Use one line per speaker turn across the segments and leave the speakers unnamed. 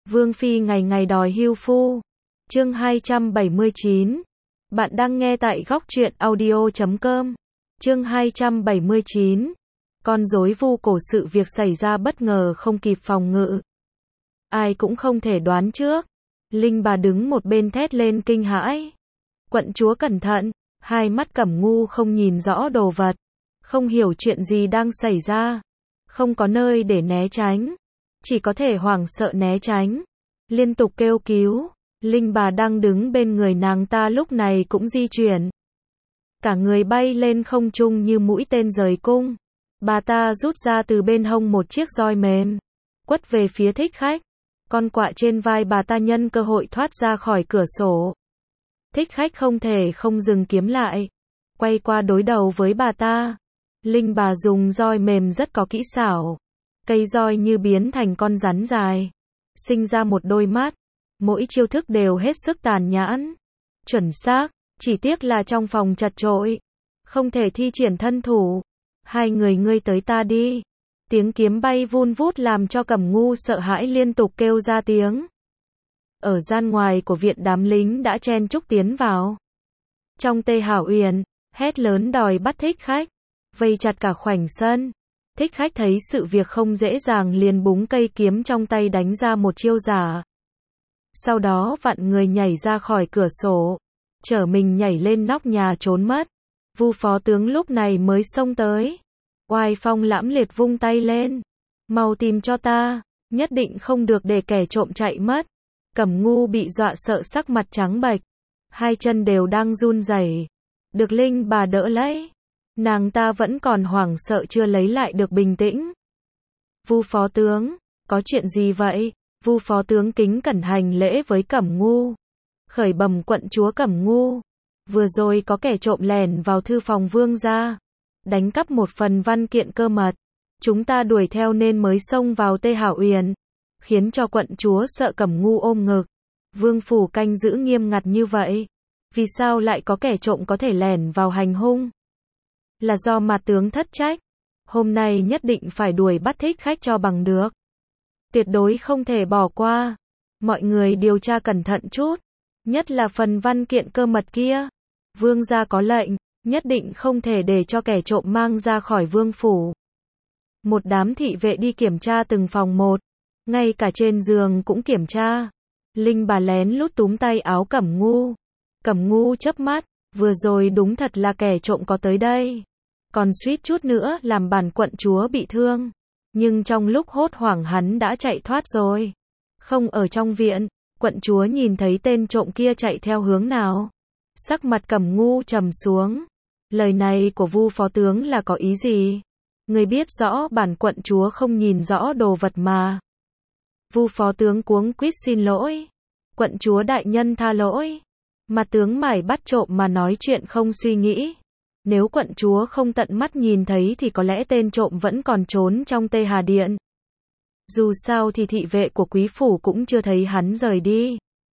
Vương phi ngày ngày đòi hưu phu. Chương 279. Bạn đang nghe tại góc truyện audio.com. Chương 279. Con rối vu cổ, sự việc xảy ra bất ngờ không kịp phòng ngự. Ai cũng không thể đoán trước. Linh bà đứng một bên thét lên kinh hãi. Quận chúa cẩn thận, hai mắt Cẩm Ngu không nhìn rõ đồ vật, không hiểu chuyện gì đang xảy ra, không có nơi để né tránh, chỉ có thể hoảng sợ né tránh, liên tục kêu cứu. Linh bà đang đứng bên người nàng ta lúc này cũng di chuyển, cả người bay lên không trung như mũi tên rời cung. Bà ta rút ra từ bên hông một chiếc roi mềm, quất về phía Thích Khách. Con quạ trên vai bà ta nhân cơ hội thoát ra khỏi cửa sổ. Thích Khách không thể không dừng kiếm lại, quay qua đối đầu với bà ta. Linh bà dùng roi mềm rất có kỹ xảo, cây roi như biến thành con rắn dài, sinh ra một đôi mắt, mỗi chiêu thức đều hết sức tàn nhẫn, chuẩn xác, chỉ tiếc là trong phòng chật chội, không thể thi triển thân thủ. Hai người ngươi tới ta đi. Tiếng kiếm bay vun vút làm cho Cẩm Ngu sợ hãi liên tục kêu ra tiếng. Ở gian ngoài của viện đám lính đã chen chúc tiến vào. Trong Tê Hảo Uyển, hét lớn đòi bắt Thích Khách, vây chặt cả khoảnh sân. Thích Khách thấy sự việc không dễ dàng liền búng cây kiếm trong tay đánh ra một chiêu giả. Sau đó vặn người nhảy ra khỏi cửa sổ, chở mình nhảy lên nóc nhà trốn mất. Vu phó tướng lúc này mới xông tới, oai phong lãm liệt vung tay lên. Mau tìm cho ta, nhất định không được để kẻ trộm chạy mất. Cẩm Ngu bị dọa sợ sắc mặt trắng bệch, hai chân đều đang run rẩy. Được Linh bà đỡ lấy, nàng ta vẫn còn hoảng sợ chưa lấy lại được bình tĩnh. Vu phó tướng, có chuyện gì vậy? Vu phó tướng kính cẩn hành lễ với Cẩm Ngu. Khởi bẩm quận chúa Cẩm Ngu, vừa rồi có kẻ trộm lẻn vào thư phòng vương gia, đánh cắp một phần văn kiện cơ mật. Chúng ta đuổi theo nên mới xông vào Tê Hảo Uyển, khiến cho quận chúa sợ. Cẩm Ngu ôm ngực. Vương phủ canh giữ nghiêm ngặt như vậy, vì sao lại có kẻ trộm có thể lẻn vào hành hung? Là do mặt tướng thất trách. Hôm nay nhất định phải đuổi bắt Thích Khách cho bằng được. Tuyệt đối không thể bỏ qua. Mọi người điều tra cẩn thận chút, nhất là phần văn kiện cơ mật kia. Vương gia có lệnh, nhất định không thể để cho kẻ trộm mang ra khỏi vương phủ. Một đám thị vệ đi kiểm tra từng phòng một, ngay cả trên giường cũng kiểm tra. Linh bà lén lút túm tay áo Cẩm Ngu. Cẩm Ngu chớp mắt, vừa rồi đúng thật là kẻ trộm có tới đây, còn suýt chút nữa làm bản quận chúa bị thương. Nhưng trong lúc hốt hoảng hắn đã chạy thoát rồi, không ở trong viện. Quận chúa nhìn thấy tên trộm kia chạy theo hướng nào? Sắc mặt Cẩm Ngu trầm xuống. Lời này của Vu phó tướng là có ý gì? Người biết rõ bản quận chúa không nhìn rõ đồ vật mà. Vu phó tướng cuống quýt xin lỗi. Quận chúa đại nhân tha lỗi. Mặt tướng mải bắt trộm mà nói chuyện không suy nghĩ. Nếu quận chúa không tận mắt nhìn thấy thì có lẽ tên trộm vẫn còn trốn trong Tê Hà Điện. Dù sao thì thị vệ của quý phủ cũng chưa thấy hắn rời đi.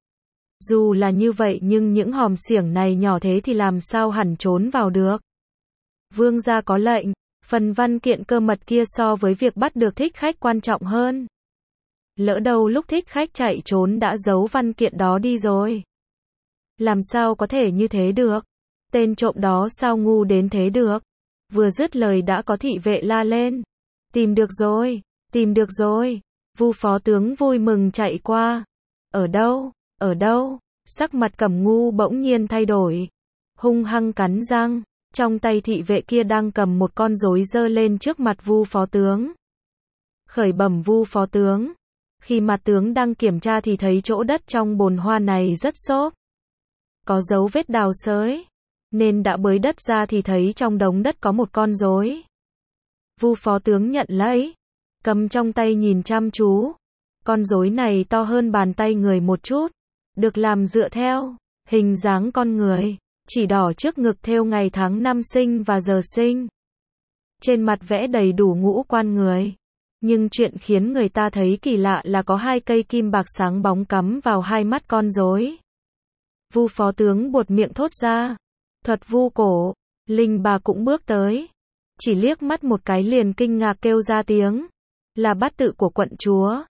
Dù là như vậy nhưng những hòm xiểng này nhỏ thế thì làm sao hẳn trốn vào được. Vương gia có lệnh, phần văn kiện cơ mật kia so với việc bắt được Thích Khách quan trọng hơn. Lỡ đâu lúc Thích Khách chạy trốn đã giấu văn kiện đó đi rồi. Làm sao có thể như thế được? Tên trộm đó sao ngu đến thế được? Vừa dứt lời đã có thị vệ la lên. Tìm được rồi, tìm được rồi. Vu phó tướng vui mừng chạy qua. Ở đâu? Ở đâu? Sắc mặt Cẩm Ngu bỗng nhiên thay đổi, hung hăng cắn răng. Trong tay thị vệ kia đang cầm một con rối giơ lên trước mặt Vu phó tướng. Khởi bẩm Vu phó tướng, khi mặt tướng đang kiểm tra thì thấy chỗ đất trong bồn hoa này rất xốp, có dấu vết đào xới, nên đã bới đất ra thì thấy trong đống đất có một con rối. Vu phó tướng nhận lấy, cầm trong tay nhìn chăm chú. Con rối này to hơn bàn tay người một chút, được làm dựa theo hình dáng con người, chỉ đỏ trước ngực thêu ngày tháng năm sinh và giờ sinh. Trên mặt vẽ đầy đủ ngũ quan người. Nhưng chuyện khiến người ta thấy kỳ lạ là có hai cây kim bạc sáng bóng cắm vào hai mắt con rối. Vu phó tướng buột miệng thốt ra. Thuật vu cổ. Linh bà cũng bước tới, chỉ liếc mắt một cái liền kinh ngạc kêu ra tiếng. Là bát tự của quận chúa.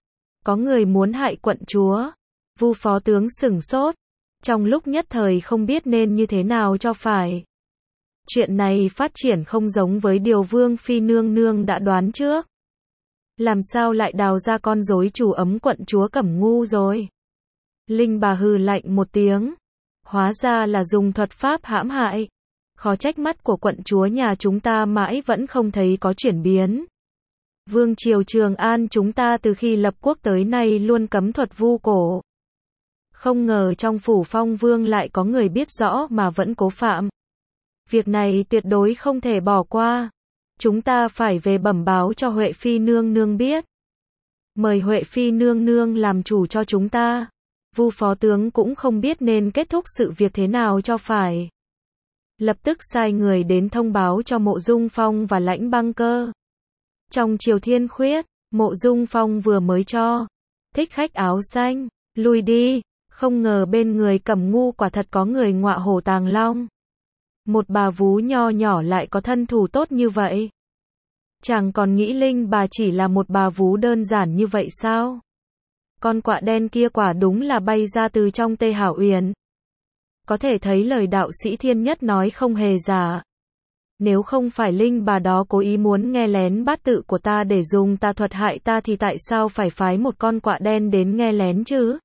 Có người muốn hại quận chúa. Vu phó tướng sửng sốt. Trong lúc nhất thời không biết nên như thế nào cho phải. Chuyện này phát triển không giống với điều Vương Phi nương nương đã đoán trước. Làm sao lại đào ra con rối chủ ấm quận chúa Cẩm Ngu rồi? Linh bà hừ lạnh một tiếng. Hóa ra là dùng thuật pháp hãm hại. Khó trách mắt của quận chúa nhà chúng ta mãi vẫn không thấy có chuyển biến. Vương triều Trường An chúng ta từ khi lập quốc tới nay luôn cấm thuật vu cổ. Không ngờ trong phủ Phong Vương lại có người biết rõ mà vẫn cố phạm. Việc này tuyệt đối không thể bỏ qua. Chúng ta phải về bẩm báo cho Huệ Phi nương nương biết. Mời Huệ Phi nương nương làm chủ cho chúng ta. Vu phó tướng cũng không biết nên kết thúc sự việc thế nào cho phải. Lập tức sai người đến thông báo cho Mộ Dung Phong và Lãnh Băng Cơ. Trong Triều Thiên Khuyết, Mộ Dung Phong vừa mới cho thích khách áo xanh lui đi, không ngờ bên người Cẩm Ngu quả thật có người ngọa hổ tàng long. Một bà vú nho nhỏ lại có thân thủ tốt như vậy. Chàng còn nghĩ Linh bà chỉ là một bà vú đơn giản như vậy sao? Con quạ đen kia quả đúng là bay ra từ trong Tê Hảo Uyển. Có thể thấy lời đạo sĩ Thiên Nhất nói không hề giả. Nếu không phải Linh bà đó cố ý muốn nghe lén bát tự của ta để dùng tà thuật hại ta thì tại sao phải phái một con quạ đen đến nghe lén chứ?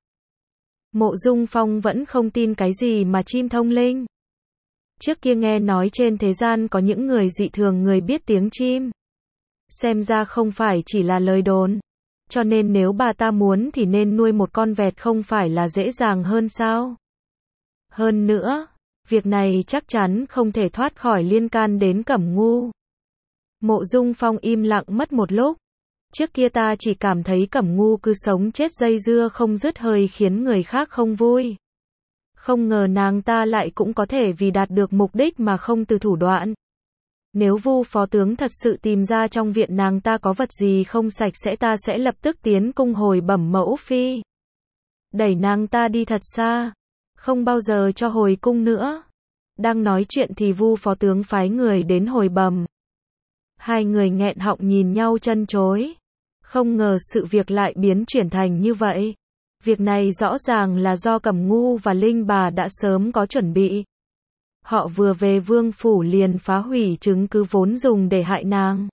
Mộ Dung Phong vẫn không tin cái gì mà chim thông linh. Trước kia nghe nói trên thế gian có những người dị thường người biết tiếng chim. Xem ra không phải chỉ là lời đồn. Cho nên nếu bà ta muốn thì nên nuôi một con vẹt không phải là dễ dàng hơn sao? Hơn nữa, việc này chắc chắn không thể thoát khỏi liên can đến Cẩm Ngu. Mộ Dung Phong im lặng mất một lúc. Trước kia ta chỉ cảm thấy Cẩm Ngu cứ sống chết dây dưa không dứt hơi khiến người khác không vui. Không ngờ nàng ta lại cũng có thể vì đạt được mục đích mà không từ thủ đoạn. Nếu Vu phó tướng thật sự tìm ra trong viện nàng ta có vật gì không sạch sẽ ta sẽ lập tức tiến cung hồi bẩm mẫu phi. Đẩy nàng ta đi thật xa. Không bao giờ cho hồi cung nữa. Đang nói chuyện thì Vu phó tướng phái người đến hồi bẩm. Hai người nghẹn họng nhìn nhau chân chối. Không ngờ sự việc lại biến chuyển thành như vậy. Việc này rõ ràng là do Cẩm Ngu và Linh bà đã sớm có chuẩn bị. Họ vừa về vương phủ liền phá hủy chứng cứ vốn dùng để hại nàng.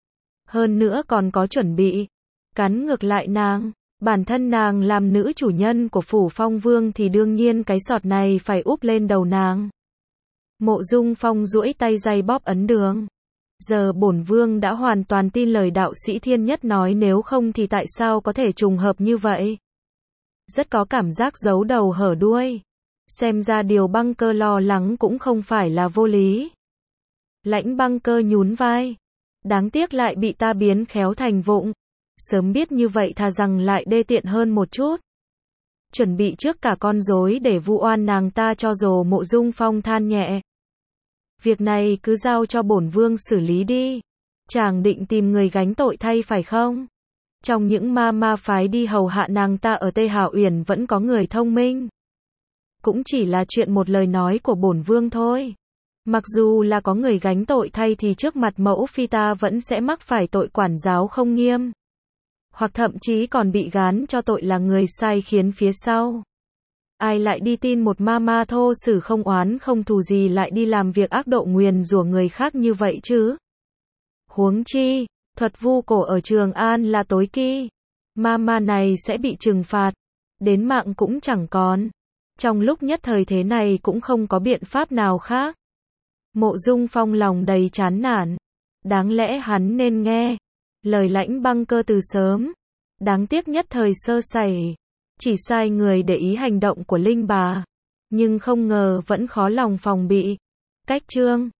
Hơn nữa còn có chuẩn bị cắn ngược lại nàng. Bản thân nàng làm nữ chủ nhân của phủ Phong Vương thì đương nhiên cái sọt này phải úp lên đầu nàng. Mộ Dung Phong duỗi tay day bóp ấn đường. Giờ bổn vương đã hoàn toàn tin lời đạo sĩ Thiên Nhất nói, nếu không thì tại sao có thể trùng hợp như vậy? Rất có cảm giác giấu đầu hở đuôi. Xem ra điều Băng Cơ lo lắng cũng không phải là vô lý. Lãnh Băng Cơ nhún vai. Đáng tiếc lại bị ta biến khéo thành vụng. Sớm biết như vậy thà rằng lại đê tiện hơn một chút. Chuẩn bị trước cả con rối để vu oan nàng ta cho rồi. Mộ Dung Phong than nhẹ. Việc này cứ giao cho bổn vương xử lý đi. Chàng định tìm người gánh tội thay phải không? Trong những ma phái đi hầu hạ nàng ta ở Tê Hảo Uyển vẫn có người thông minh. Cũng chỉ là chuyện một lời nói của bổn vương thôi. Mặc dù là có người gánh tội thay thì trước mặt mẫu phi ta vẫn sẽ mắc phải tội quản giáo không nghiêm. Hoặc thậm chí còn bị gán cho tội là người sai khiến phía sau. Ai lại đi tin một ma thô sử không oán không thù gì lại đi làm việc ác độ nguyền rủa người khác như vậy chứ? Huống chi, thuật vu cổ ở Trường An là tối kỵ. Ma này sẽ bị trừng phạt. Đến mạng cũng chẳng còn. Trong lúc nhất thời thế này cũng không có biện pháp nào khác. Mộ Dung Phong lòng đầy chán nản. Đáng lẽ hắn nên nghe lời Lãnh Băng Cơ từ sớm. Đáng tiếc nhất thời sơ sẩy. Chỉ sai người để ý hành động của Linh bà. Nhưng không ngờ vẫn khó lòng phòng bị. Cách chương